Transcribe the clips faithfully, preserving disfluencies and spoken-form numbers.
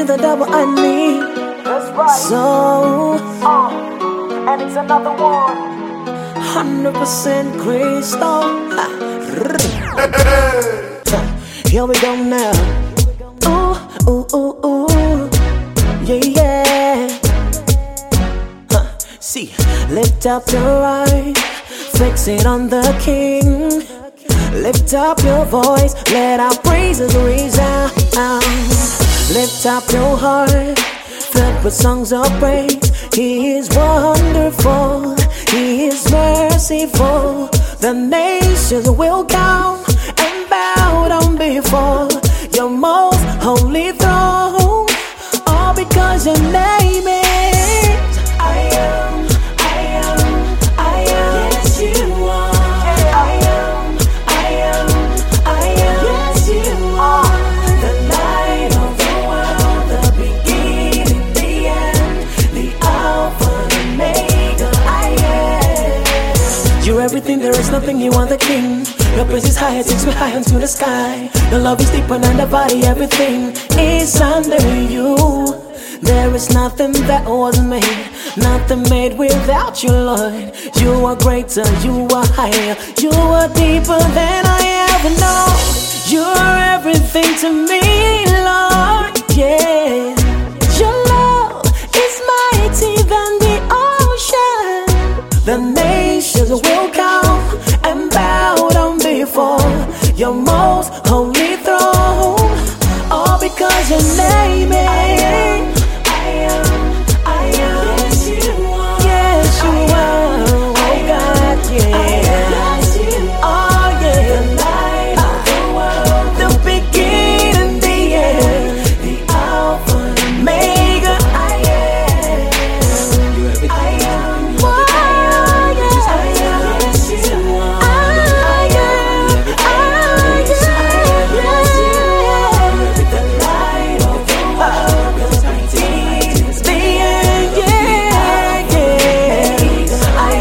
the double I need. That's right. So, uh, and it's another one. one hundred percent crystal. Here we go now. Ooh, ooh, ooh, ooh. Yeah, yeah. Huh. See, lift up your eyes, fix it on the King. Lift up your voice, let our praises resound. Lift up your heart, filled with songs of praise. He is wonderful, He is merciful. The nations will come and bow down before your most holy throne. All because your name is I am, I am, I am. Yes, you are. I am, I am, I am. Yes, you are. The light of the world, the beginning, the end, the Alpha, the Omega. I am. You're everything, there is nothing, you are the King. Your praise is high, it takes me high unto the sky. Your love is deeper than the body, everything is under you. There is nothing that was made, nothing made without you, Lord. You are greater, you are higher, you are deeper than I ever know. You're everything to me, Lord, yeah. Your love is mighty than the ocean. The nations will come and bow down before your most holy throne. All because your name is I am, I am. Yes, you are. Yes, you are. Oh God, yeah. Yes, you are. Oh yeah. The light of the world, the beginning, the end, the Alpha, the Omega. I am. You're everything. I am. Oh, I am. Yes, you are. I am. I am. Yes, you are. The light of the world, the beginning, the end. Yeah, yeah. I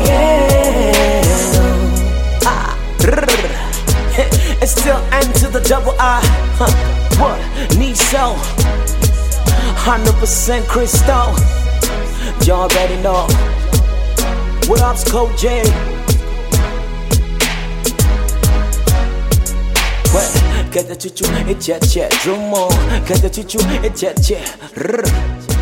am. Ah, rrr. It's still N to the double I. Huh. What? Need so. one hundred percent crystal. You already know. What up's Code J? Well, get the choo choo, it jet jet. Drum on, get the choo choo, it jet jet. Rrr.